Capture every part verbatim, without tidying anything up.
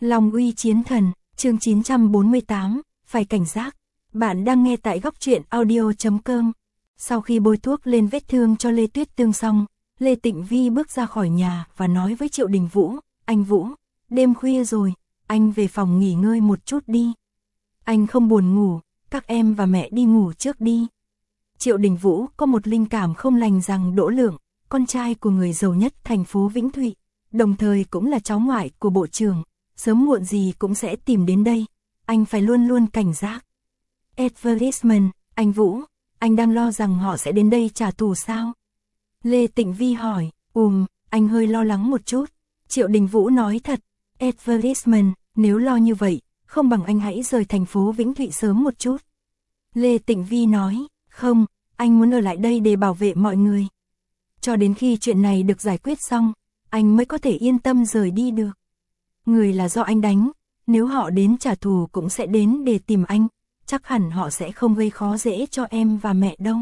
Long uy chiến thần, chương chín trăm bốn mươi tám, phải cảnh giác. Bạn đang nghe tại góc truyện audio chấm com. Sau khi bôi thuốc lên vết thương cho Lê Tuyết Tương xong, Lê Tịnh Vi bước ra khỏi nhà và nói với Triệu Đình Vũ, anh Vũ, đêm khuya rồi, anh về phòng nghỉ ngơi một chút đi. Anh không buồn ngủ, các em và mẹ đi ngủ trước đi. Triệu Đình Vũ có một linh cảm không lành rằng Đỗ Lượng, con trai của người giàu nhất thành phố Vĩnh Thụy, đồng thời cũng là cháu ngoại của bộ trưởng, sớm muộn gì cũng sẽ tìm đến đây, anh phải luôn luôn cảnh giác. Advertisement, anh Vũ, anh đang lo rằng họ sẽ đến đây trả thù sao? Lê Tịnh Vi hỏi, ùm, anh hơi lo lắng một chút. Triệu Đình Vũ nói thật, advertisement, nếu lo như vậy, không bằng anh hãy rời thành phố Vĩnh Thụy sớm một chút. Lê Tịnh Vi nói, không, anh muốn ở lại đây để bảo vệ mọi người. Cho đến khi chuyện này được giải quyết xong, anh mới có thể yên tâm rời đi được. Người là do anh đánh, nếu họ đến trả thù cũng sẽ đến để tìm anh, chắc hẳn họ sẽ không gây khó dễ cho em và mẹ đâu.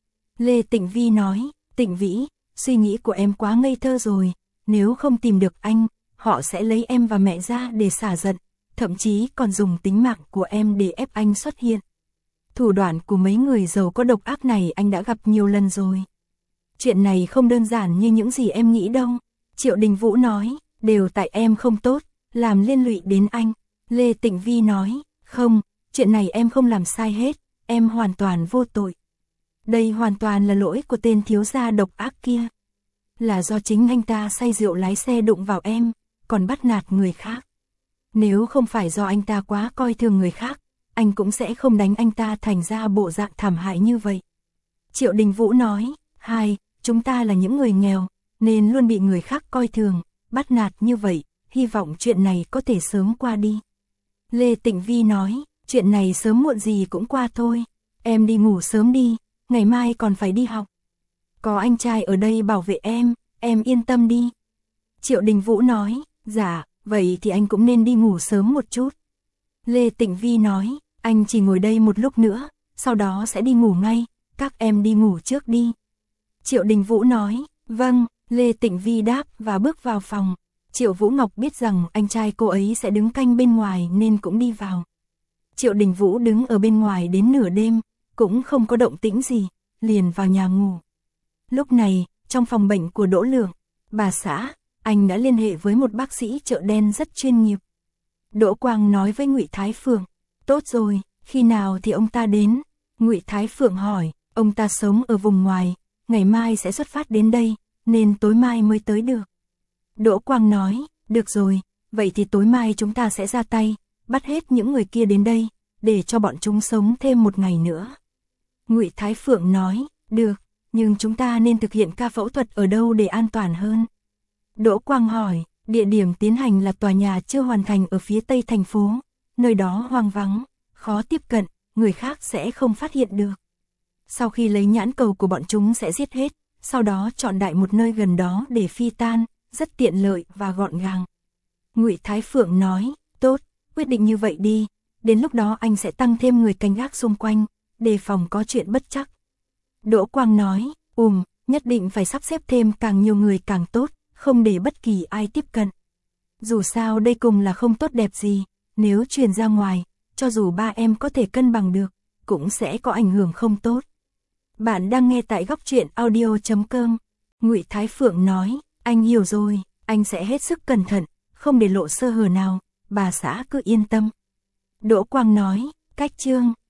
Lê Tịnh Vi nói, Tịnh Vĩ, suy nghĩ của em quá ngây thơ rồi, nếu không tìm được anh, họ sẽ lấy em và mẹ ra để xả giận, thậm chí còn dùng tính mạng của em để ép anh xuất hiện. Thủ đoạn của mấy người giàu có độc ác này anh đã gặp nhiều lần rồi. Chuyện này không đơn giản như những gì em nghĩ đâu. Triệu Đình Vũ nói, đều tại em không tốt, làm liên lụy đến anh. Lê Tịnh Vi nói, không, chuyện này em không làm sai hết, em hoàn toàn vô tội. Đây hoàn toàn là lỗi của tên thiếu gia độc ác kia. Là do chính anh ta say rượu lái xe đụng vào em, còn bắt nạt người khác. Nếu không phải do anh ta quá coi thường người khác, anh cũng sẽ không đánh anh ta thành ra bộ dạng thảm hại như vậy. Triệu Đình Vũ nói, hai, chúng ta là những người nghèo, nên luôn bị người khác coi thường, bắt nạt như vậy, hy vọng chuyện này có thể sớm qua đi. Lê Tịnh Vi nói, chuyện này sớm muộn gì cũng qua thôi, em đi ngủ sớm đi, ngày mai còn phải đi học. Có anh trai ở đây bảo vệ em, em yên tâm đi. Triệu Đình Vũ nói, dạ, vậy thì anh cũng nên đi ngủ sớm một chút. Lê Tịnh Vi nói, anh chỉ ngồi đây một lúc nữa, sau đó sẽ đi ngủ ngay, các em đi ngủ trước đi. Triệu Đình Vũ nói, vâng, Lê Tịnh Vi đáp và bước vào phòng. Triệu Vũ Ngọc biết rằng anh trai cô ấy sẽ đứng canh bên ngoài nên cũng đi vào. Triệu Đình Vũ đứng ở bên ngoài đến nửa đêm, cũng không có động tĩnh gì, liền vào nhà ngủ. Lúc này, trong phòng bệnh của Đỗ Lượng, bà xã, anh đã liên hệ với một bác sĩ chợ đen rất chuyên nghiệp. Đỗ Quang nói với Ngụy Thái Phượng, tốt rồi, khi nào thì ông ta đến? Ngụy Thái Phượng hỏi, ông ta sống ở vùng ngoài, ngày mai sẽ xuất phát đến đây, nên tối mai mới tới được. Đỗ Quang nói, được rồi, vậy thì tối mai chúng ta sẽ ra tay, bắt hết những người kia đến đây, để cho bọn chúng sống thêm một ngày nữa. Ngụy Thái Phượng nói, được, nhưng chúng ta nên thực hiện ca phẫu thuật ở đâu để an toàn hơn? Đỗ Quang hỏi, địa điểm tiến hành là tòa nhà chưa hoàn thành ở phía tây thành phố, nơi đó hoang vắng, khó tiếp cận, người khác sẽ không phát hiện được. Sau khi lấy nhãn cầu của bọn chúng sẽ giết hết, sau đó chọn đại một nơi gần đó để phi tan, rất tiện lợi và gọn gàng. Ngụy Thái Phượng nói, tốt, quyết định như vậy đi, đến lúc đó anh sẽ tăng thêm người canh gác xung quanh, đề phòng có chuyện bất trắc. Đỗ Quang nói, ùm, nhất định phải sắp xếp thêm càng nhiều người càng tốt, không để bất kỳ ai tiếp cận. Dù sao đây cùng là không tốt đẹp gì, nếu truyền ra ngoài, cho dù ba em có thể cân bằng được, cũng sẽ có ảnh hưởng không tốt. Bạn đang nghe tại góc truyện audio chấm com. Ngụy Thái Phượng nói, anh hiểu rồi, anh sẽ hết sức cẩn thận, không để lộ sơ hở nào, bà xã cứ yên tâm. Đỗ Quang nói, cách chương.